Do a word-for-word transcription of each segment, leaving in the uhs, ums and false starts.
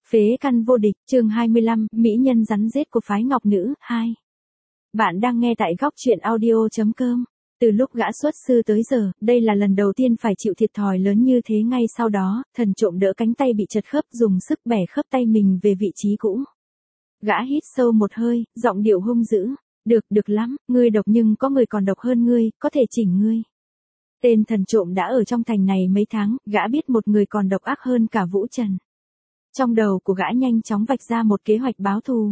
Phế căn vô địch, chương hai mươi lăm, Mỹ nhân rắn rết của phái Ngọc Nữ, hai. Bạn đang nghe tại góc truyện audio.com. Từ lúc gã xuất sư tới giờ, đây là lần đầu tiên phải chịu thiệt thòi lớn như thế. Ngay sau đó, thần trộm đỡ cánh tay bị chật khớp, dùng sức bẻ khớp tay mình về vị trí cũ. Gã hít sâu một hơi, giọng điệu hung dữ. Được, được lắm, ngươi độc nhưng có người còn độc hơn ngươi, có thể chỉnh ngươi. Tên thần trộm đã ở trong thành này mấy tháng, gã biết một người còn độc ác hơn cả Vũ Trần. Trong đầu của gã nhanh chóng vạch ra một kế hoạch báo thù.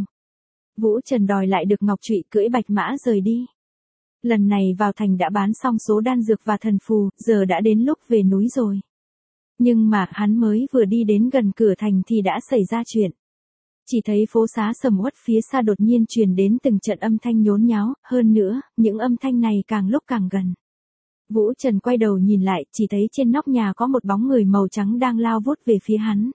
Vũ Trần đòi lại được ngọc trụy, cưỡi bạch mã rời đi. Lần này vào thành đã bán xong số đan dược và thần phù, giờ đã đến lúc về núi rồi. Nhưng mà hắn mới vừa đi đến gần cửa thành thì đã xảy ra chuyện. Chỉ thấy phố xá sầm uất phía xa đột nhiên truyền đến từng trận âm thanh nhốn nháo, hơn nữa, những âm thanh này càng lúc càng gần. Vũ Trần quay đầu nhìn lại, chỉ thấy trên nóc nhà có một bóng người màu trắng đang lao vút về phía hắn.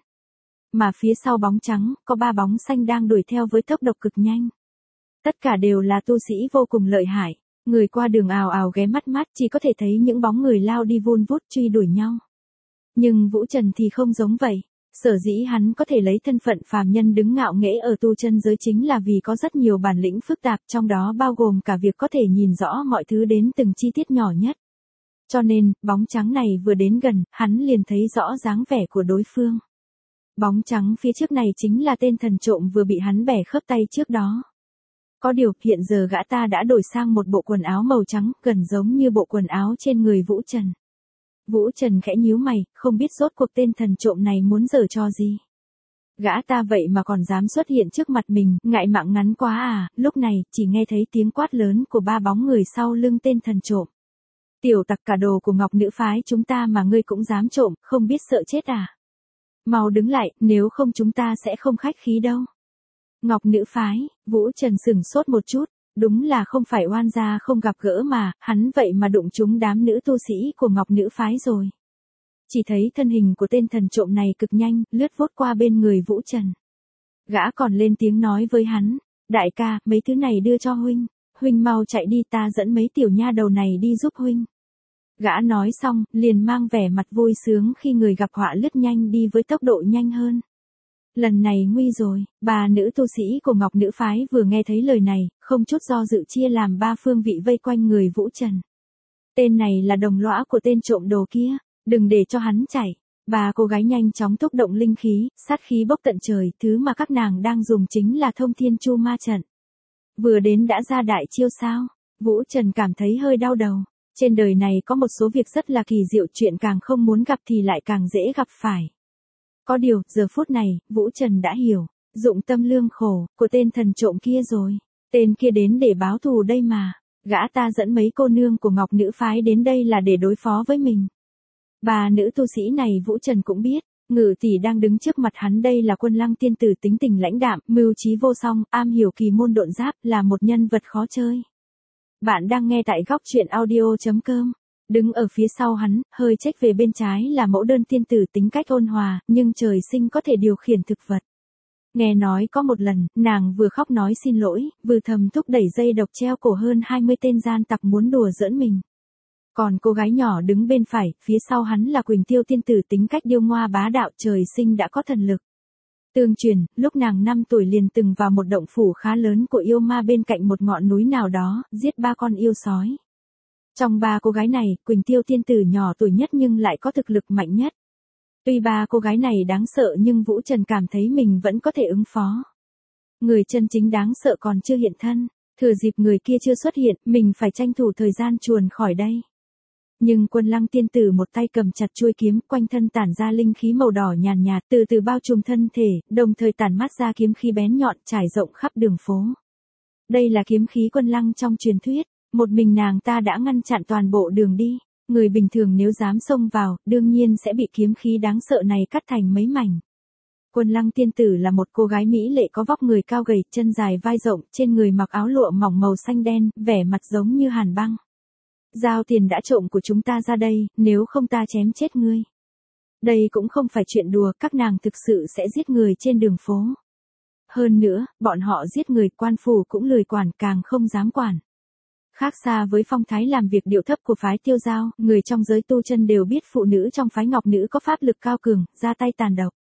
Mà phía sau bóng trắng, có ba bóng xanh đang đuổi theo với tốc độ cực nhanh. Tất cả đều là tu sĩ vô cùng lợi hại. Người qua đường ào ào ghé mắt mắt, chỉ có thể thấy những bóng người lao đi vun vút truy đuổi nhau. Nhưng Vũ Trần thì không giống vậy. Sở dĩ hắn có thể lấy thân phận phàm nhân đứng ngạo nghễ ở tu chân giới chính là vì có rất nhiều bản lĩnh phức tạp, trong đó bao gồm cả việc có thể nhìn rõ mọi thứ đến từng chi tiết nhỏ nhất. Cho nên, bóng trắng này vừa đến gần, hắn liền thấy rõ dáng vẻ của đối phương. Bóng trắng phía trước này chính là tên thần trộm vừa bị hắn bẻ khớp tay trước đó. Có điều, hiện giờ gã ta đã đổi sang một bộ quần áo màu trắng, gần giống như bộ quần áo trên người Vũ Trần. Vũ Trần khẽ nhíu mày, không biết rốt cuộc tên thần trộm này muốn giở trò gì. Gã ta vậy mà còn dám xuất hiện trước mặt mình, ngại mạng ngắn quá à. Lúc này, chỉ nghe thấy tiếng quát lớn của ba bóng người sau lưng tên thần trộm. Tiểu tặc, cả đồ của Ngọc Nữ phái chúng ta mà ngươi cũng dám trộm, không biết sợ chết à? Mau đứng lại, nếu không chúng ta sẽ không khách khí đâu. Ngọc Nữ phái, Vũ Trần sửng sốt một chút, đúng là không phải oan gia không gặp gỡ mà, hắn vậy mà đụng trúng đám nữ tu sĩ của Ngọc Nữ phái rồi. Chỉ thấy thân hình của tên thần trộm này cực nhanh, lướt vút qua bên người Vũ Trần. Gã còn lên tiếng nói với hắn, đại ca, mấy thứ này đưa cho huynh, huynh mau chạy đi, ta dẫn mấy tiểu nha đầu này đi giúp huynh. Gã nói xong, liền mang vẻ mặt vui sướng khi người gặp họa lướt nhanh đi với tốc độ nhanh hơn. Lần này nguy rồi, bà nữ tu sĩ của Ngọc Nữ phái vừa nghe thấy lời này, không chút do dự chia làm ba phương vị vây quanh người Vũ Trần. Tên này là đồng lõa của tên trộm đồ kia, đừng để cho hắn chạy. Bà cô gái nhanh chóng thúc động linh khí, sát khí bốc tận trời, thứ mà các nàng đang dùng chính là Thông Thiên Chu Ma trận. Vừa đến đã ra đại chiêu sao? Vũ Trần cảm thấy hơi đau đầu. Trên đời này có một số việc rất là kỳ diệu, chuyện càng không muốn gặp thì lại càng dễ gặp phải. Có điều, giờ phút này, Vũ Trần đã hiểu, dụng tâm lương khổ, của tên thần trộm kia rồi. Tên kia đến để báo thù đây mà. Gã ta dẫn mấy cô nương của Ngọc Nữ phái đến đây là để đối phó với mình. Bà nữ tu sĩ này Vũ Trần cũng biết, Ngự tỷ đang đứng trước mặt hắn đây là Quân Lăng tiên tử, tính tình lãnh đạm, mưu trí vô song, am hiểu kỳ môn độn giáp, là một nhân vật khó chơi. Bạn đang nghe tại góc truyện audio.com. Đứng ở phía sau hắn, hơi chếch về bên trái là Mẫu Đơn tiên tử, tính cách ôn hòa, nhưng trời sinh có thể điều khiển thực vật. Nghe nói có một lần, nàng vừa khóc nói xin lỗi, vừa thầm thúc đẩy dây độc treo cổ hơn hai mươi tên gian tặc muốn đùa giỡn mình. Còn cô gái nhỏ đứng bên phải, phía sau hắn là Quỳnh Tiêu tiên tử, tính cách điêu ngoa bá đạo, trời sinh đã có thần lực. Tương truyền, lúc nàng năm tuổi liền từng vào một động phủ khá lớn của yêu ma bên cạnh một ngọn núi nào đó, giết ba con yêu sói. Trong ba cô gái này, Quỳnh Tiêu tiên tử nhỏ tuổi nhất nhưng lại có thực lực mạnh nhất. Tuy ba cô gái này đáng sợ nhưng Vũ Trần cảm thấy mình vẫn có thể ứng phó. Người chân chính đáng sợ còn chưa hiện thân, thừa dịp người kia chưa xuất hiện, mình phải tranh thủ thời gian chuồn khỏi đây. Nhưng Quân Lăng tiên tử một tay cầm chặt chuôi kiếm, quanh thân tản ra linh khí màu đỏ nhàn nhạt, từ từ bao trùm thân thể, đồng thời tản mát ra kiếm khí bén nhọn trải rộng khắp đường phố. Đây là kiếm khí Quân Lăng trong truyền thuyết, một mình nàng ta đã ngăn chặn toàn bộ đường đi. Người bình thường nếu dám xông vào, đương nhiên sẽ bị kiếm khí đáng sợ này cắt thành mấy mảnh. Quân Lăng tiên tử là một cô gái mỹ lệ có vóc người cao gầy, chân dài vai rộng, trên người mặc áo lụa mỏng màu xanh đen, vẻ mặt giống như hàn băng. Giao tiền đã trộm của chúng ta ra đây, nếu không ta chém chết ngươi. Đây cũng không phải chuyện đùa, các nàng thực sự sẽ giết người trên đường phố. Hơn nữa, bọn họ giết người, quan phủ cũng lười quản, càng không dám quản. Khác xa với phong thái làm việc điệu thấp của phái Tiêu Giao, người trong giới tu chân đều biết phụ nữ trong phái Ngọc Nữ có pháp lực cao cường, ra tay tàn độc.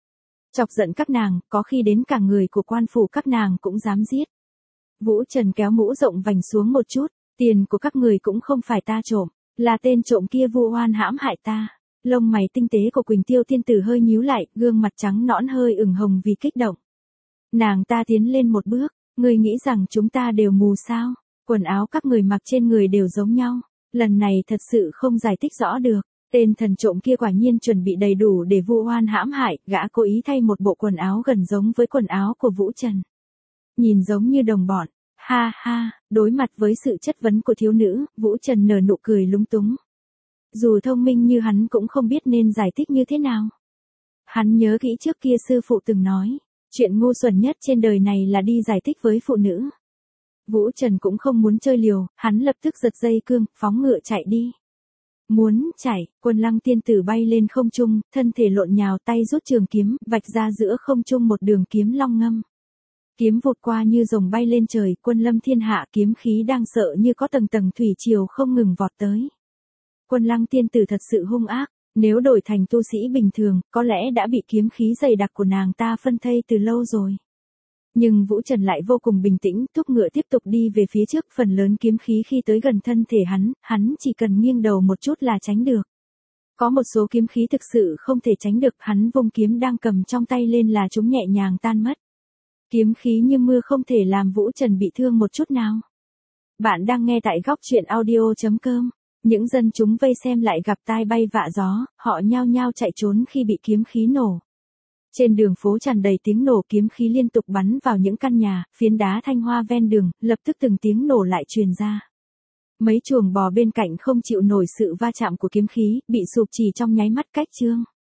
Chọc giận các nàng, có khi đến cả người của quan phủ các nàng cũng dám giết. Vũ Trần kéo mũ rộng vành xuống một chút, tiền của các người cũng không phải ta trộm, là tên trộm kia vu oan hãm hại ta. Lông mày tinh tế của Quỳnh Tiêu tiên tử hơi nhíu lại, gương mặt trắng nõn hơi ửng hồng vì kích động. Nàng ta tiến lên một bước, người nghĩ rằng chúng ta đều mù sao? Quần áo các người mặc trên người đều giống nhau, lần này thật sự không giải thích rõ được. Tên thần trộm kia quả nhiên chuẩn bị đầy đủ để vu oan hãm hại, gã cố ý thay một bộ quần áo gần giống với quần áo của Vũ Trần. Nhìn giống như đồng bọn, ha ha, đối mặt với sự chất vấn của thiếu nữ, Vũ Trần nở nụ cười lúng túng. Dù thông minh như hắn cũng không biết nên giải thích như thế nào. Hắn nhớ kỹ trước kia sư phụ từng nói, chuyện ngu xuẩn nhất trên đời này là đi giải thích với phụ nữ. Vũ Trần cũng không muốn chơi liều, hắn lập tức giật dây cương, phóng ngựa chạy đi. Muốn chạy, Quân Lăng tiên tử bay lên không trung, thân thể lộn nhào, tay rút trường kiếm, vạch ra giữa không trung một đường kiếm long ngâm. Kiếm vụt qua như rồng bay lên trời, Quân Lâm thiên hạ, kiếm khí đang sợ như có tầng tầng thủy triều không ngừng vọt tới. Quân Lăng tiên tử thật sự hung ác, nếu đổi thành tu sĩ bình thường, có lẽ đã bị kiếm khí dày đặc của nàng ta phân thây từ lâu rồi. Nhưng Vũ Trần lại vô cùng bình tĩnh, thúc ngựa tiếp tục đi về phía trước, phần lớn kiếm khí khi tới gần thân thể hắn, hắn chỉ cần nghiêng đầu một chút là tránh được. Có một số kiếm khí thực sự không thể tránh được, hắn vung kiếm đang cầm trong tay lên là chúng nhẹ nhàng tan mất. Kiếm khí như mưa không thể làm Vũ Trần bị thương một chút nào. Bạn đang nghe tại góc truyện audio chấm com. Những dân chúng vây xem lại gặp tai bay vạ gió, họ nhao nhao chạy trốn khi bị kiếm khí nổ. Trên đường phố tràn đầy tiếng nổ, kiếm khí liên tục bắn vào những căn nhà, phiến đá thanh hoa ven đường, lập tức từng tiếng nổ lại truyền ra. Mấy chuồng bò bên cạnh không chịu nổi sự va chạm của kiếm khí, bị sụp chỉ trong nháy mắt cách chương.